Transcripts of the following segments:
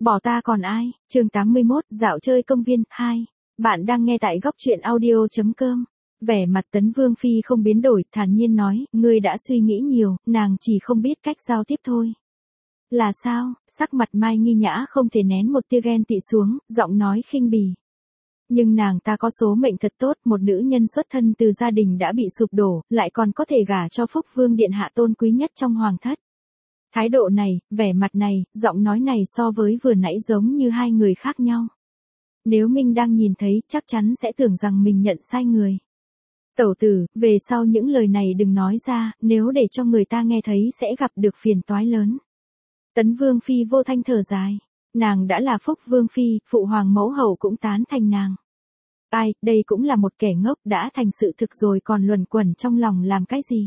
Bỏ ta còn ai, chương 81, dạo chơi công viên, 2. Bạn đang nghe tại góc truyện audio.com. Vẻ mặt Tấn Vương Phi không biến đổi, thản nhiên nói, ngươi đã suy nghĩ nhiều, nàng chỉ không biết cách giao tiếp thôi. Là sao, sắc mặt Mai Nghi Nhã không thể nén một tia ghen tị xuống, giọng nói khinh bỉ. Nhưng nàng ta có số mệnh thật tốt, một nữ nhân xuất thân từ gia đình đã bị sụp đổ, lại còn có thể gả cho Phúc Vương điện hạ tôn quý nhất trong hoàng thất. Thái độ này, vẻ mặt này, giọng nói này so với vừa nãy giống như hai người khác nhau. Nếu Minh đang nhìn thấy, chắc chắn sẽ tưởng rằng mình nhận sai người. Tẩu tử, về sau những lời này đừng nói ra, nếu để cho người ta nghe thấy sẽ gặp được phiền toái lớn. Tấn Vương Phi vô thanh thở dài. Nàng đã là Phúc Vương Phi, phụ hoàng mẫu hậu cũng tán thành nàng. Ai, đây cũng là một kẻ ngốc, đã thành sự thực rồi còn luẩn quẩn trong lòng làm cái gì.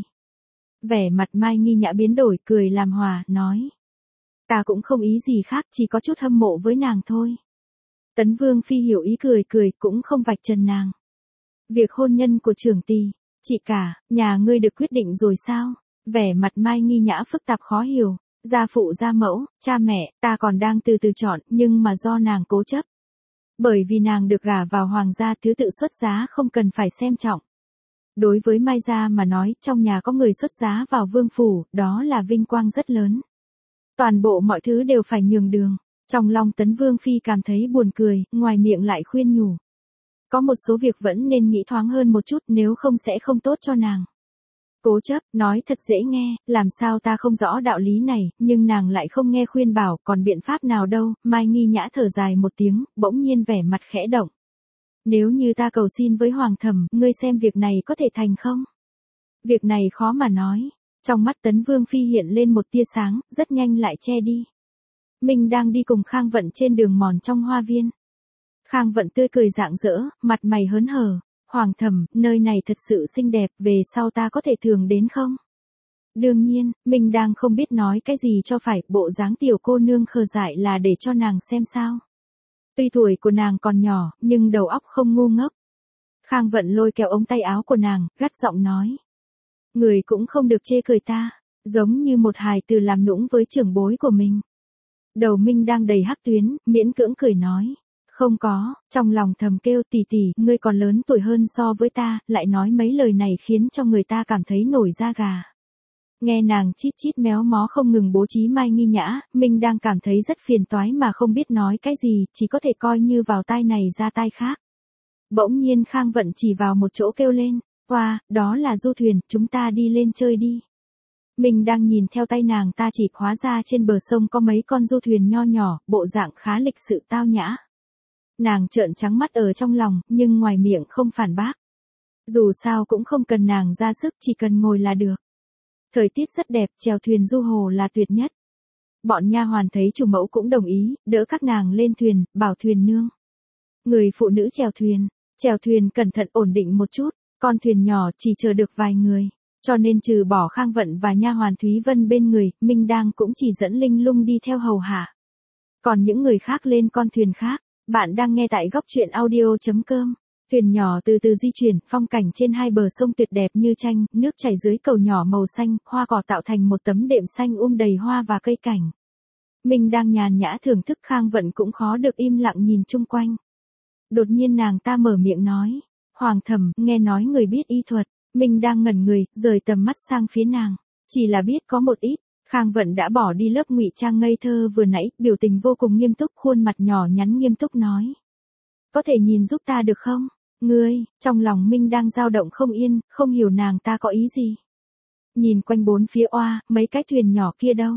Vẻ mặt Mai Nghi Nhã biến đổi, cười làm hòa, nói. Ta cũng không ý gì khác, chỉ có chút hâm mộ với nàng thôi. Tấn Vương Phi hiểu ý cười, cũng không vạch trần nàng. Việc hôn nhân của trưởng tỷ, chị cả, nhà ngươi được quyết định rồi sao? Vẻ mặt Mai Nghi Nhã phức tạp khó hiểu. Gia phụ gia mẫu, cha mẹ, ta còn đang từ từ chọn, nhưng mà do nàng cố chấp. Bởi vì nàng được gả vào hoàng gia, thứ tự xuất giá không cần phải xem trọng. Đối với Mai gia mà nói, trong nhà có người xuất giá vào vương phủ, đó là vinh quang rất lớn. Toàn bộ mọi thứ đều phải nhường đường. Trong lòng Tấn Vương Phi cảm thấy buồn cười, ngoài miệng lại khuyên nhủ. Có một số việc vẫn nên nghĩ thoáng hơn một chút, nếu không sẽ không tốt cho nàng. Cố chấp, nói thật dễ nghe, làm sao ta không rõ đạo lý này, nhưng nàng lại không nghe khuyên bảo, còn biện pháp nào đâu. Mai Nghi Nhã thở dài một tiếng, bỗng nhiên vẻ mặt khẽ động. Nếu như ta cầu xin với hoàng thẩm, ngươi xem việc này có thể thành không? Việc này khó mà nói. Trong mắt Tấn Vương Phi hiện lên một tia sáng, rất nhanh lại che đi. Mình đang đi cùng Khang Vận trên đường mòn trong hoa viên. Khang Vận tươi cười rạng rỡ, mặt mày hớn hở. Hoàng thẩm, nơi này thật sự xinh đẹp, về sau ta có thể thường đến không? Đương nhiên, mình đang không biết nói cái gì cho phải, bộ dáng tiểu cô nương khờ dại là để cho nàng xem sao. Tuy tuổi của nàng còn nhỏ, nhưng đầu óc không ngu ngốc. Khang Vận lôi kéo ống tay áo của nàng, gắt giọng nói. Người cũng không được chê cười ta, giống như một hài tử làm nũng với trưởng bối của mình. Đầu Minh đang đầy hắc tuyến, miễn cưỡng cười nói. Không có, trong lòng thầm kêu tỷ tỷ, ngươi còn lớn tuổi hơn so với ta, lại nói mấy lời này khiến cho người ta cảm thấy nổi da gà. Nghe nàng chít chít méo mó không ngừng bố trí Mai Nghi Nhã, mình đang cảm thấy rất phiền toái mà không biết nói cái gì, chỉ có thể coi như vào tai này ra tai khác. Bỗng nhiên Khang Vận chỉ vào một chỗ kêu lên, wow, đó là du thuyền, chúng ta đi lên chơi đi. Mình đang nhìn theo tay nàng ta chỉ, hóa ra trên bờ sông có mấy con du thuyền nho nhỏ, bộ dạng khá lịch sự tao nhã. Nàng trợn trắng mắt ở trong lòng, nhưng ngoài miệng không phản bác. Dù sao cũng không cần nàng ra sức, chỉ cần ngồi là được. Thời tiết rất đẹp, chèo thuyền du hồ là tuyệt nhất. Bọn nha hoàn thấy chủ mẫu cũng đồng ý, đỡ các nàng lên thuyền, bảo thuyền nương. Người phụ nữ chèo thuyền cẩn thận ổn định một chút, con thuyền nhỏ chỉ chờ được vài người. Cho nên trừ bỏ Khang Vận và nha hoàn Thúy Vân bên người, Minh Đang cũng chỉ dẫn Linh Lung đi theo hầu hạ. Còn những người khác lên con thuyền khác. Bạn đang nghe tại góc truyện audio.com. Thuyền nhỏ từ từ di chuyển, phong cảnh trên hai bờ sông tuyệt đẹp như tranh, nước chảy dưới cầu nhỏ màu xanh, hoa cỏ tạo thành một tấm đệm xanh đầy hoa và cây cảnh. Mình đang nhàn nhã thưởng thức, Khang Vận cũng khó được im lặng nhìn chung quanh. Đột nhiên nàng ta mở miệng nói, Hoàng thẩm, nghe nói người biết y thuật. Mình đang ngẩn người, rời tầm mắt sang phía nàng. Chỉ là biết có một ít. Khang Vận đã bỏ đi lớp ngụy trang ngây thơ vừa nãy, biểu tình vô cùng nghiêm túc, khuôn mặt nhỏ nhắn nghiêm túc nói. Có thể nhìn giúp ta được không? Ngươi, trong lòng Minh đang dao động không yên, không hiểu nàng ta có ý gì. Nhìn quanh bốn phía oa, mấy cái thuyền nhỏ kia đâu?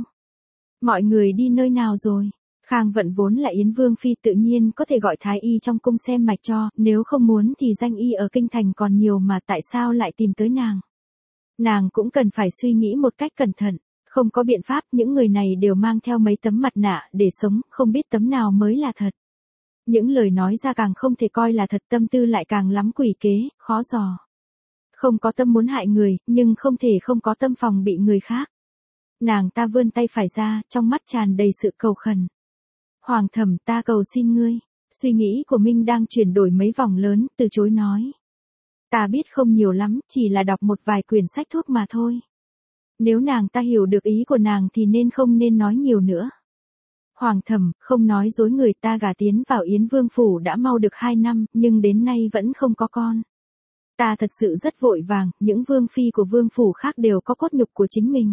Mọi người đi nơi nào rồi? Khang Vận vốn là Yến Vương Phi, tự nhiên có thể gọi thái y trong cung xem mạch cho, nếu không muốn thì danh y ở kinh thành còn nhiều mà tại sao lại tìm tới nàng? Nàng cũng cần phải suy nghĩ một cách cẩn thận. Không có biện pháp, những người này đều mang theo mấy tấm mặt nạ để sống, không biết tấm nào mới là thật. Những lời nói ra càng không thể coi là thật, tâm tư lại càng lắm quỷ kế, khó dò. Không có tâm muốn hại người, nhưng không thể không có tâm phòng bị người khác. Nàng ta vươn tay phải ra, trong mắt tràn đầy sự cầu khẩn. Hoàng thẩm, ta cầu xin ngươi. Suy nghĩ của Minh đang chuyển đổi mấy vòng lớn, từ chối nói. Ta biết không nhiều lắm, chỉ là đọc một vài quyển sách thuốc mà thôi. Nếu nàng ta hiểu được ý của nàng thì không nên nói nhiều nữa. Hoàng thẩm, không nói dối người, ta gả tiến vào Yến Vương phủ đã mau được 2 năm, nhưng đến nay vẫn không có con. Ta thật sự rất vội vàng, những vương phi của vương phủ khác đều có cốt nhục của chính mình.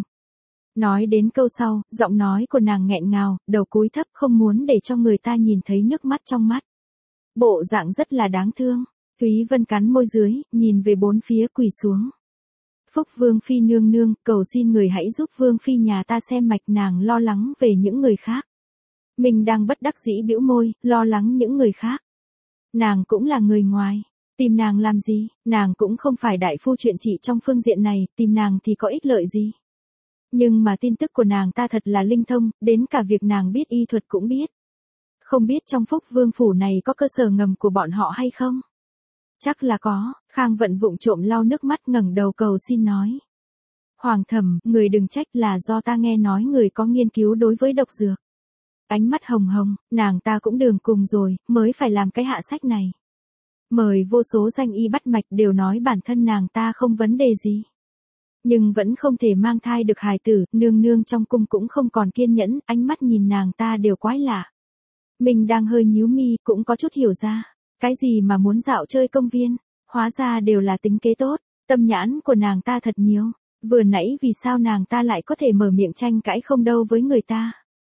Nói đến câu sau, giọng nói của nàng nghẹn ngào, đầu cúi thấp không muốn để cho người ta nhìn thấy nước mắt trong mắt. Bộ dạng rất là đáng thương. Thúy Vân cắn môi dưới, nhìn về bốn phía, quỳ xuống. Phúc Vương phi nương nương, cầu xin người hãy giúp Vương phi nhà ta xem mạch, nàng lo lắng về những người khác. Mình đang bất đắc dĩ bĩu môi, lo lắng những người khác. Nàng cũng là người ngoài. Tìm nàng làm gì, nàng cũng không phải đại phu chuyện trị trong phương diện này, tìm nàng thì có ích lợi gì. Nhưng mà tin tức của nàng ta thật là linh thông, đến cả việc nàng biết y thuật cũng biết. Không biết trong Phúc Vương phủ này có cơ sở ngầm của bọn họ hay không? Chắc là có. Khang Vận vụng trộm lau nước mắt, ngẩng đầu cầu xin nói. Hoàng thẩm, người đừng trách, là do ta nghe nói người có nghiên cứu đối với độc dược. Ánh mắt hồng hồng, nàng ta cũng đường cùng rồi, mới phải làm cái hạ sách này. Mời vô số danh y bắt mạch đều nói bản thân nàng ta không vấn đề gì. Nhưng vẫn không thể mang thai được hài tử, nương nương trong cung cũng không còn kiên nhẫn, ánh mắt nhìn nàng ta đều quái lạ. Mình đang hơi nhíu mi, cũng có chút hiểu ra. Cái gì mà muốn dạo chơi công viên, hóa ra đều là tính kế tốt, tâm nhãn của nàng ta thật nhiều. Vừa nãy vì sao nàng ta lại có thể mở miệng tranh cãi không đâu với người ta.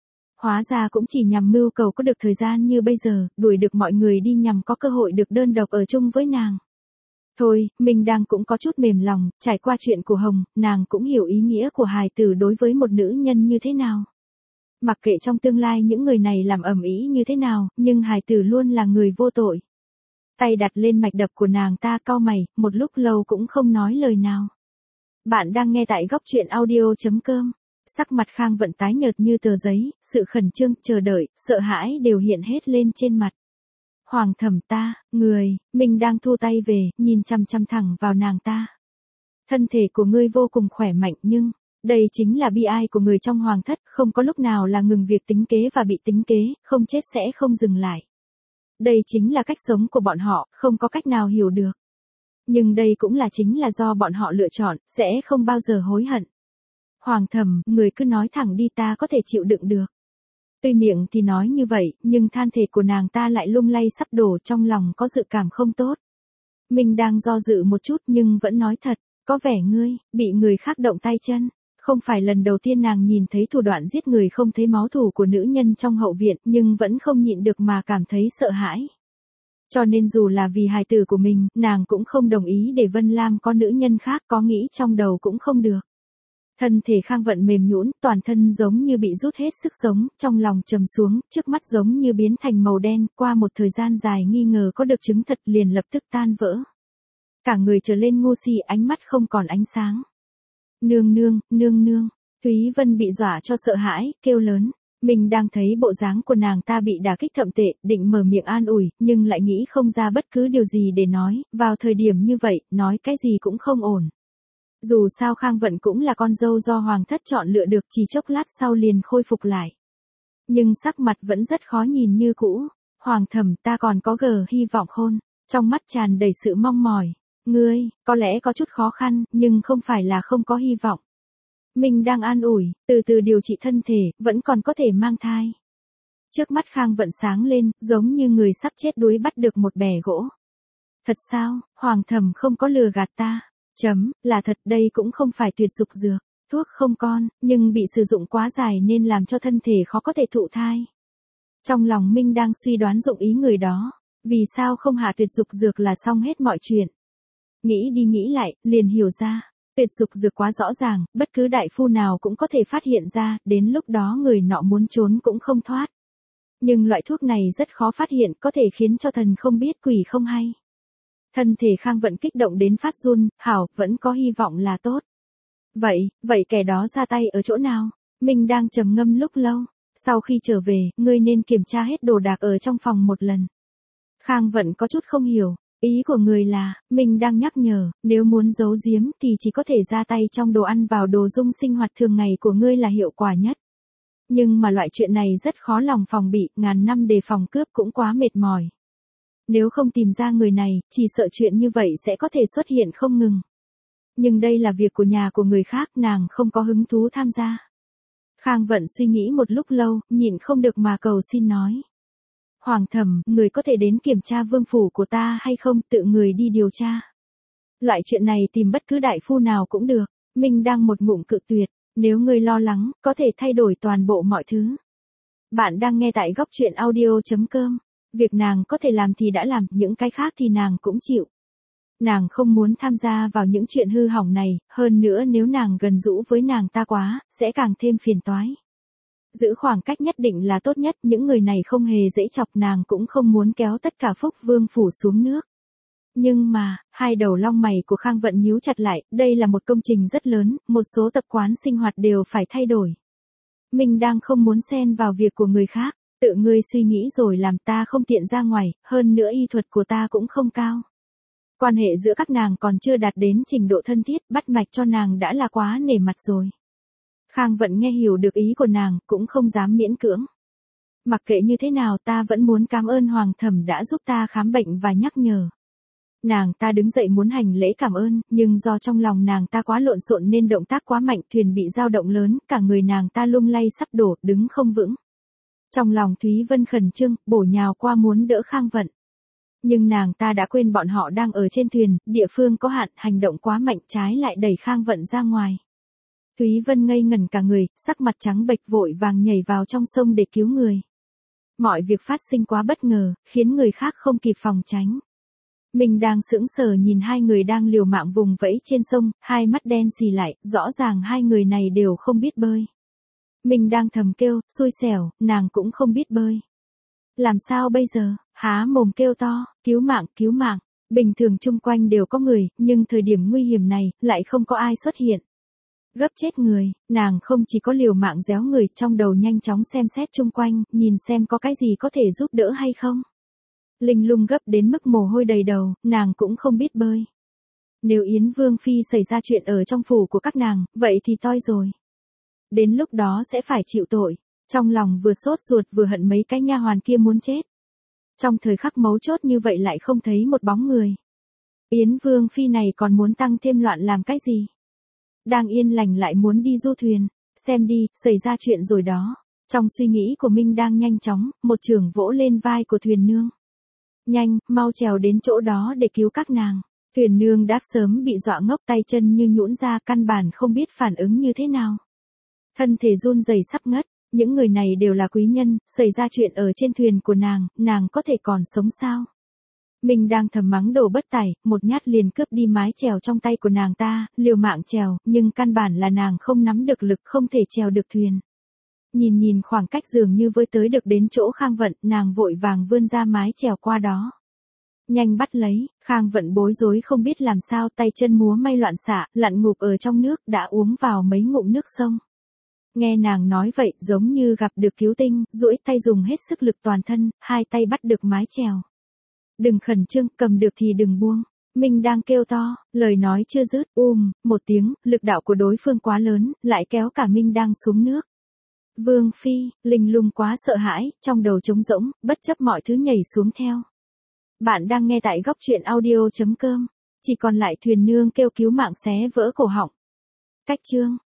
Hóa ra cũng chỉ nhằm mưu cầu có được thời gian như bây giờ, đuổi được mọi người đi nhằm có cơ hội được đơn độc ở chung với nàng. Thôi, mình đang cũng có chút mềm lòng, trải qua chuyện của Hồng, nàng cũng hiểu ý nghĩa của hài tử đối với một nữ nhân như thế nào. Mặc kệ trong tương lai những người này làm ầm ĩ như thế nào, nhưng hài tử luôn là người vô tội. Tay đặt lên mạch đập của nàng ta, cau mày, một lúc lâu cũng không nói lời nào. Bạn đang nghe tại góc truyện audio.com. Sắc mặt Khang Vận tái nhợt như tờ giấy, sự khẩn trương, chờ đợi, sợ hãi đều hiện hết lên trên mặt. Hoàng thẩm ta, mình đang thu tay về, nhìn chăm chăm thẳng vào nàng ta. Thân thể của ngươi vô cùng khỏe mạnh nhưng, đây chính là bi ai của người trong hoàng thất, không có lúc nào là ngừng việc tính kế và bị tính kế, không chết sẽ không dừng lại. Đây chính là cách sống của bọn họ, không có cách nào hiểu được. Nhưng đây cũng là chính là do bọn họ lựa chọn, sẽ không bao giờ hối hận. Hoàng thẩm, người cứ nói thẳng đi, ta có thể chịu đựng được. Tuy miệng thì nói như vậy, nhưng than thể của nàng ta lại lung lay sắp đổ, trong lòng có dự cảm không tốt. Mình đang do dự một chút nhưng vẫn nói thật, có vẻ ngươi, bị người khác động tay chân. Không phải lần đầu tiên nàng nhìn thấy thủ đoạn giết người không thấy máu thủ của nữ nhân trong hậu viện, nhưng vẫn không nhịn được mà cảm thấy sợ hãi. Cho nên dù là vì hài tử của mình, nàng cũng không đồng ý để Vân Lam có nữ nhân khác, có nghĩ trong đầu cũng không được. Thân thể Khang Vận mềm nhũn, toàn thân giống như bị rút hết sức sống, trong lòng trầm xuống, trước mắt giống như biến thành màu đen, qua một thời gian dài nghi ngờ có được chứng thật liền lập tức tan vỡ. Cả người trở lên ngu si, ánh mắt không còn ánh sáng. Nương nương, Thúy Vân bị dọa cho sợ hãi, kêu lớn. Mình đang thấy bộ dáng của nàng ta bị đả kích thậm tệ, định mở miệng an ủi, nhưng lại nghĩ không ra bất cứ điều gì để nói, vào thời điểm như vậy, nói cái gì cũng không ổn. Dù sao Khang Vận cũng là con dâu do hoàng thất chọn lựa được, chỉ chốc lát sau liền khôi phục lại. Nhưng sắc mặt vẫn rất khó nhìn như cũ. Hoàng thẩm, ta còn có hy vọng khôn, trong mắt tràn đầy sự mong mỏi. Ngươi, có lẽ có chút khó khăn, nhưng không phải là không có hy vọng. Mình đang an ủi, từ từ điều trị thân thể, vẫn còn có thể mang thai. Trước mắt Khang Vận sáng lên, giống như người sắp chết đuối bắt được một bè gỗ. Thật sao, Hoàng thẩm không có lừa gạt ta. Là thật, đây cũng không phải tuyệt dục dược, thuốc không con, nhưng bị sử dụng quá dài nên làm cho thân thể khó có thể thụ thai. Trong lòng Minh đang suy đoán dụng ý người đó, vì sao không hạ tuyệt dục dược là xong hết mọi chuyện. Nghĩ đi nghĩ lại, liền hiểu ra, tuyệt dục dược quá rõ ràng, bất cứ đại phu nào cũng có thể phát hiện ra, đến lúc đó người nọ muốn trốn cũng không thoát. Nhưng loại thuốc này rất khó phát hiện, có thể khiến cho thần không biết quỷ không hay. Thân thể Khang Vận kích động đến phát run, hảo, vẫn có hy vọng là tốt. Vậy kẻ đó ra tay ở chỗ nào? Mình đang trầm ngâm lúc lâu, sau khi trở về, ngươi nên kiểm tra hết đồ đạc ở trong phòng một lần. Khang Vận có chút không hiểu, ý của người là, mình đang nhắc nhở, nếu muốn giấu giếm thì chỉ có thể ra tay trong đồ ăn vào đồ dung sinh hoạt thường ngày của ngươi là hiệu quả nhất. Nhưng mà loại chuyện này rất khó lòng phòng bị, ngàn năm đề phòng cướp cũng quá mệt mỏi. Nếu không tìm ra người này, chỉ sợ chuyện như vậy sẽ có thể xuất hiện không ngừng. Nhưng đây là việc của nhà của người khác, nàng không có hứng thú tham gia. Khang Vận suy nghĩ một lúc lâu, nhịn không được mà cầu xin nói. Hoàng thẩm, người có thể đến kiểm tra vương phủ của ta hay không, tự người đi điều tra. Loại chuyện này tìm bất cứ đại phu nào cũng được. Minh đang một ngụm cự tuyệt, nếu ngươi lo lắng, có thể thay đổi toàn bộ mọi thứ. Bạn đang nghe tại góc truyện audio.com. Việc nàng có thể làm thì đã làm, những cái khác thì nàng cũng chịu. Nàng không muốn tham gia vào những chuyện hư hỏng này, hơn nữa nếu nàng gần gũi với nàng ta quá, sẽ càng thêm phiền toái. Giữ khoảng cách nhất định là tốt nhất, những người này không hề dễ chọc, nàng cũng không muốn kéo tất cả Phúc Vương phủ xuống nước. Nhưng mà, hai đầu lông mày của Khang Vận nhíu chặt lại, đây là một công trình rất lớn, một số tập quán sinh hoạt đều phải thay đổi. Mình đang không muốn xen vào việc của người khác, tự ngươi suy nghĩ rồi làm, ta không tiện ra ngoài, hơn nữa y thuật của ta cũng không cao. Quan hệ giữa các nàng còn chưa đạt đến trình độ thân thiết, bắt mạch cho nàng đã là quá nể mặt rồi. Khang Vận nghe hiểu được ý của nàng, cũng không dám miễn cưỡng. Mặc kệ như thế nào, ta vẫn muốn cảm ơn Hoàng thẩm đã giúp ta khám bệnh và nhắc nhở. Nàng ta đứng dậy muốn hành lễ cảm ơn, nhưng do trong lòng nàng ta quá lộn xộn nên động tác quá mạnh, thuyền bị dao động lớn, cả người nàng ta lung lay sắp đổ, đứng không vững. Trong lòng Thúy Vân khẩn trương, bổ nhào qua muốn đỡ Khang Vận. Nhưng nàng ta đã quên bọn họ đang ở trên thuyền, địa phương có hạn, hành động quá mạnh, trái lại đẩy Khang Vận ra ngoài. Thúy Vân ngây ngẩn cả người, sắc mặt trắng bệch, vội vàng nhảy vào trong sông để cứu người. Mọi việc phát sinh quá bất ngờ, khiến người khác không kịp phòng tránh. Mình đang sững sờ nhìn hai người đang liều mạng vùng vẫy trên sông, hai mắt đen xì lại, rõ ràng hai người này đều không biết bơi. Mình đang thầm kêu, xui xẻo, nàng cũng không biết bơi. Làm sao bây giờ, há mồm kêu to, cứu mạng, cứu mạng. Bình thường chung quanh đều có người, nhưng thời điểm nguy hiểm này, lại không có ai xuất hiện. Gấp chết người, nàng không chỉ có liều mạng réo người, trong đầu nhanh chóng xem xét chung quanh, nhìn xem có cái gì có thể giúp đỡ hay không. Linh lung gấp đến mức mồ hôi đầy đầu, nàng cũng không biết bơi. Nếu Yến Vương Phi xảy ra chuyện ở trong phủ của các nàng, vậy thì toi rồi. Đến lúc đó sẽ phải chịu tội. Trong lòng vừa sốt ruột vừa hận mấy cái nha hoàn kia muốn chết. Trong thời khắc mấu chốt như vậy lại không thấy một bóng người. Yến Vương Phi này còn muốn tăng thêm loạn làm cái gì? Đang yên lành lại muốn đi du thuyền. Xem đi, xảy ra chuyện rồi đó. Trong suy nghĩ của Minh đang nhanh chóng, một chưởng vỗ lên vai của thuyền nương. Nhanh, mau trèo đến chỗ đó để cứu các nàng. Thuyền nương đáp sớm bị dọa ngốc, tay chân như nhũn ra, căn bản không biết phản ứng như thế nào. Thân thể run rẩy sắp ngất, những người này đều là quý nhân, xảy ra chuyện ở trên thuyền của nàng có thể còn sống sao? Mình đang thầm mắng đồ bất tài, một nhát liền cướp đi mái chèo trong tay của nàng ta, liều mạng trèo, nhưng căn bản là nàng không nắm được lực, không thể trèo được thuyền. Nhìn khoảng cách dường như với tới được đến chỗ Khang Vận, nàng vội vàng vươn ra mái chèo qua đó. Nhanh bắt lấy, Khang Vận bối rối không biết làm sao, tay chân múa may loạn xạ, lặn ngụp ở trong nước, đã uống vào mấy ngụm nước sông. Nghe nàng nói vậy, giống như gặp được cứu tinh, duỗi tay dùng hết sức lực toàn thân, hai tay bắt được mái chèo. Đừng khẩn trương, cầm được thì đừng buông. Mình đang kêu to, lời nói chưa dứt, một tiếng, lực đạo của đối phương quá lớn, lại kéo cả Minh đang xuống nước. Vương Phi, Linh lung quá sợ hãi, trong đầu trống rỗng, bất chấp mọi thứ nhảy xuống theo. Bạn đang nghe tại góc truyện audio.com. Chỉ còn lại thuyền nương kêu cứu mạng xé vỡ cổ họng. Cách chương